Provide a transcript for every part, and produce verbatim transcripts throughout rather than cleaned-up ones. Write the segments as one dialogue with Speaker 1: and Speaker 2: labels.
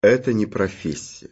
Speaker 1: Это не профессия.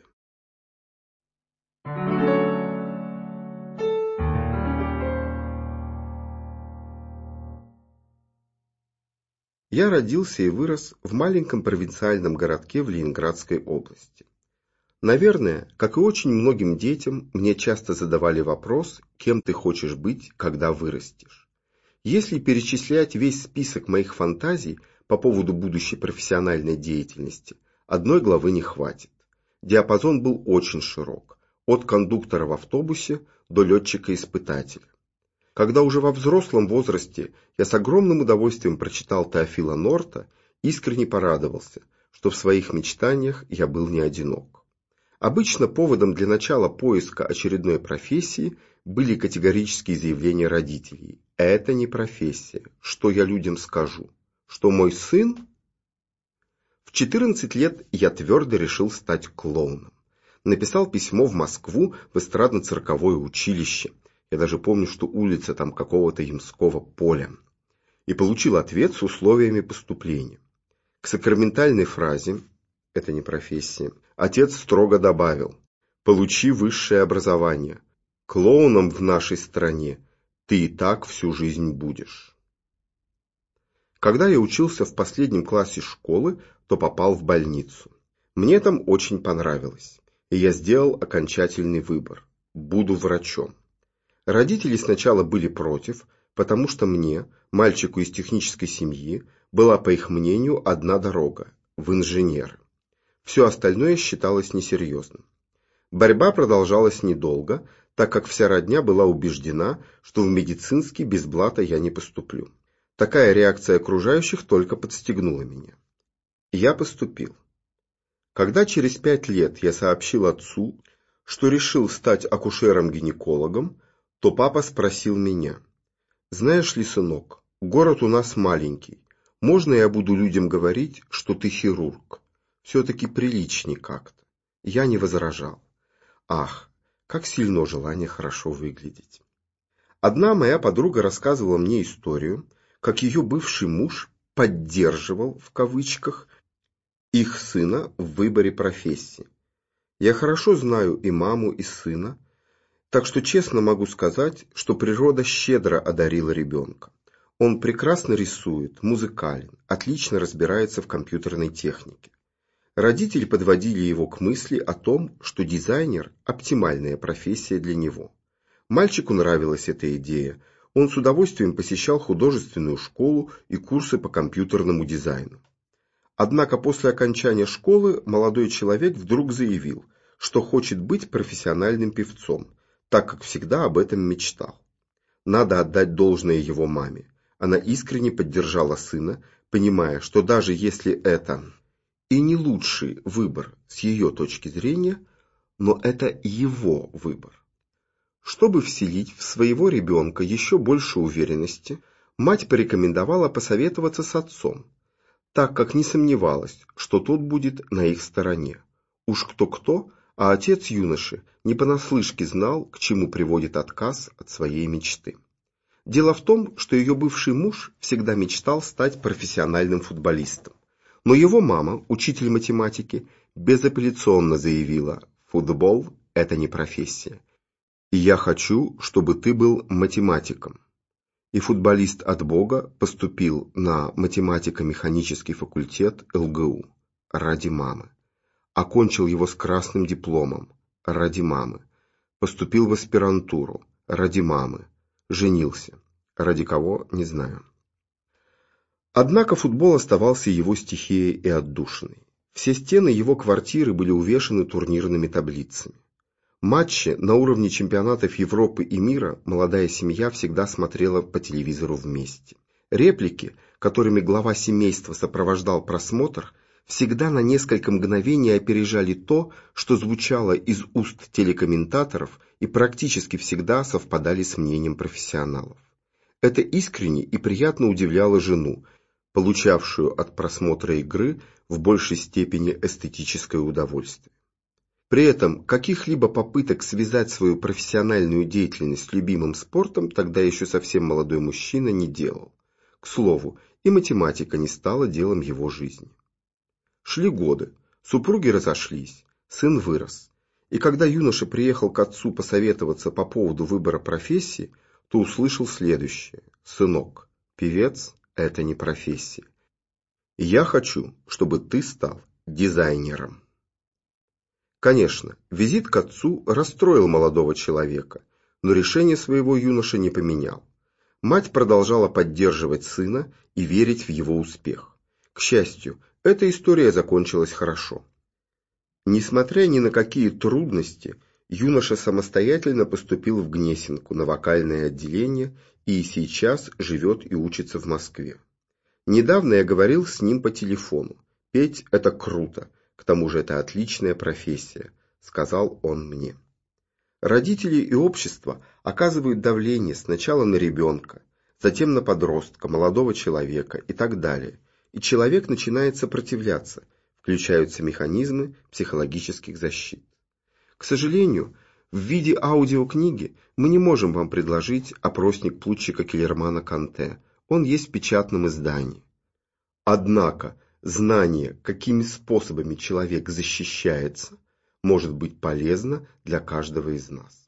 Speaker 1: Я родился и вырос в маленьком провинциальном городке в Ленинградской области. Наверное, как и очень многим детям, мне часто задавали вопрос, кем ты хочешь быть, когда вырастешь. Если перечислять весь список моих фантазий по поводу будущей профессиональной деятельности, одной главы не хватит. Диапазон был очень широк, от кондуктора в автобусе до летчика-испытателя. Когда уже во взрослом возрасте я с огромным удовольствием прочитал Теофила Норта, искренне порадовался, что в своих мечтаниях я был не одинок. Обычно поводом для начала поиска очередной профессии были категорические заявления родителей. Это не профессия. Что я людям скажу? Что мой сын? В четырнадцать лет я твердо решил стать клоуном. Написал письмо в Москву в эстрадно-цирковое училище. Я даже помню, что улица там какого-то Ямского поля. И получил ответ с условиями поступления. К сакраментальной фразе «это не профессия» отец строго добавил: «Получи высшее образование. Клоуном в нашей стране ты и так всю жизнь будешь». Когда я учился в последнем классе школы, то попал в больницу. Мне там очень понравилось, и я сделал окончательный выбор – буду врачом. Родители сначала были против, потому что мне, мальчику из технической семьи, была, по их мнению, одна дорога – в инженеры. Все остальное считалось несерьезным. Борьба продолжалась недолго, так как вся родня была убеждена, что в медицинский без блата я не поступлю. Такая реакция окружающих только подстегнула меня. Я поступил. Когда через пять лет я сообщил отцу, что решил стать акушером-гинекологом, то папа спросил меня: «Знаешь ли, сынок, город у нас маленький. Можно я буду людям говорить, что ты хирург? Все-таки приличней как-то». Я не возражал. Ах, как сильно желание хорошо выглядеть. Одна моя подруга рассказывала мне историю, как ее бывший муж «поддерживал» в кавычках их сына в выборе профессии. Я хорошо знаю и маму, и сына, так что честно могу сказать, что природа щедро одарила ребенка. Он прекрасно рисует, музыкален, отлично разбирается в компьютерной технике. Родители подводили его к мысли о том, что дизайнер – оптимальная профессия для него. Мальчику нравилась эта идея, он с удовольствием посещал художественную школу и курсы по компьютерному дизайну. Однако после окончания школы молодой человек вдруг заявил, что хочет быть профессиональным певцом, так как всегда об этом мечтал. Надо отдать должное его маме. Она искренне поддержала сына, понимая, что даже если это и не лучший выбор с ее точки зрения, но это его выбор. Чтобы вселить в своего ребенка еще больше уверенности, мать порекомендовала посоветоваться с отцом, так как не сомневалась, что тот будет на их стороне. Уж кто-кто, а отец юноши не понаслышке знал, к чему приводит отказ от своей мечты. Дело в том, что ее бывший муж всегда мечтал стать профессиональным футболистом. Но его мама, учитель математики, безапелляционно заявила: «Футбол – это не профессия. И я хочу, чтобы ты был математиком». И футболист от Бога поступил на математико-механический факультет эл гэ у ради мамы. Окончил его с красным дипломом ради мамы. Поступил в аспирантуру ради мамы. Женился. Ради кого – не знаю. Однако футбол оставался его стихией и отдушиной. Все стены его квартиры были увешаны турнирными таблицами. Матчи на уровне чемпионатов Европы и мира молодая семья всегда смотрела по телевизору вместе. Реплики, которыми глава семейства сопровождал просмотр, всегда на несколько мгновений опережали то, что звучало из уст телекомментаторов, и практически всегда совпадали с мнением профессионалов. Это искренне и приятно удивляло жену, получавшую от просмотра игры в большей степени эстетическое удовольствие. При этом каких-либо попыток связать свою профессиональную деятельность с любимым спортом тогда еще совсем молодой мужчина не делал. К слову, и математика не стала делом его жизни. Шли годы, Супруги разошлись, сын вырос. И когда юноша приехал к отцу посоветоваться по поводу выбора профессии, то услышал следующее: «Сынок, певец – это не профессия. Я хочу, чтобы ты стал дизайнером». Конечно, визит к отцу расстроил молодого человека, но решение своего юноша не поменял. Мать продолжала поддерживать сына и верить в его успех. К счастью, эта история закончилась хорошо. Несмотря ни на какие трудности, юноша самостоятельно поступил в Гнесинку на вокальное отделение и сейчас живет и учится в Москве. Недавно я говорил с ним по телефону. «Петь – это круто, к тому же это отличная профессия», – сказал он мне. Родители и общество оказывают давление сначала на ребенка, затем на подростка, молодого человека и так далее, и человек начинает сопротивляться, включаются механизмы психологических защит. К сожалению, в виде аудиокниги мы не можем вам предложить опросник Плутчика-Келлермана-Конте, он есть в печатном издании. Однако знание, какими способами человек защищается, может быть полезно для каждого из нас.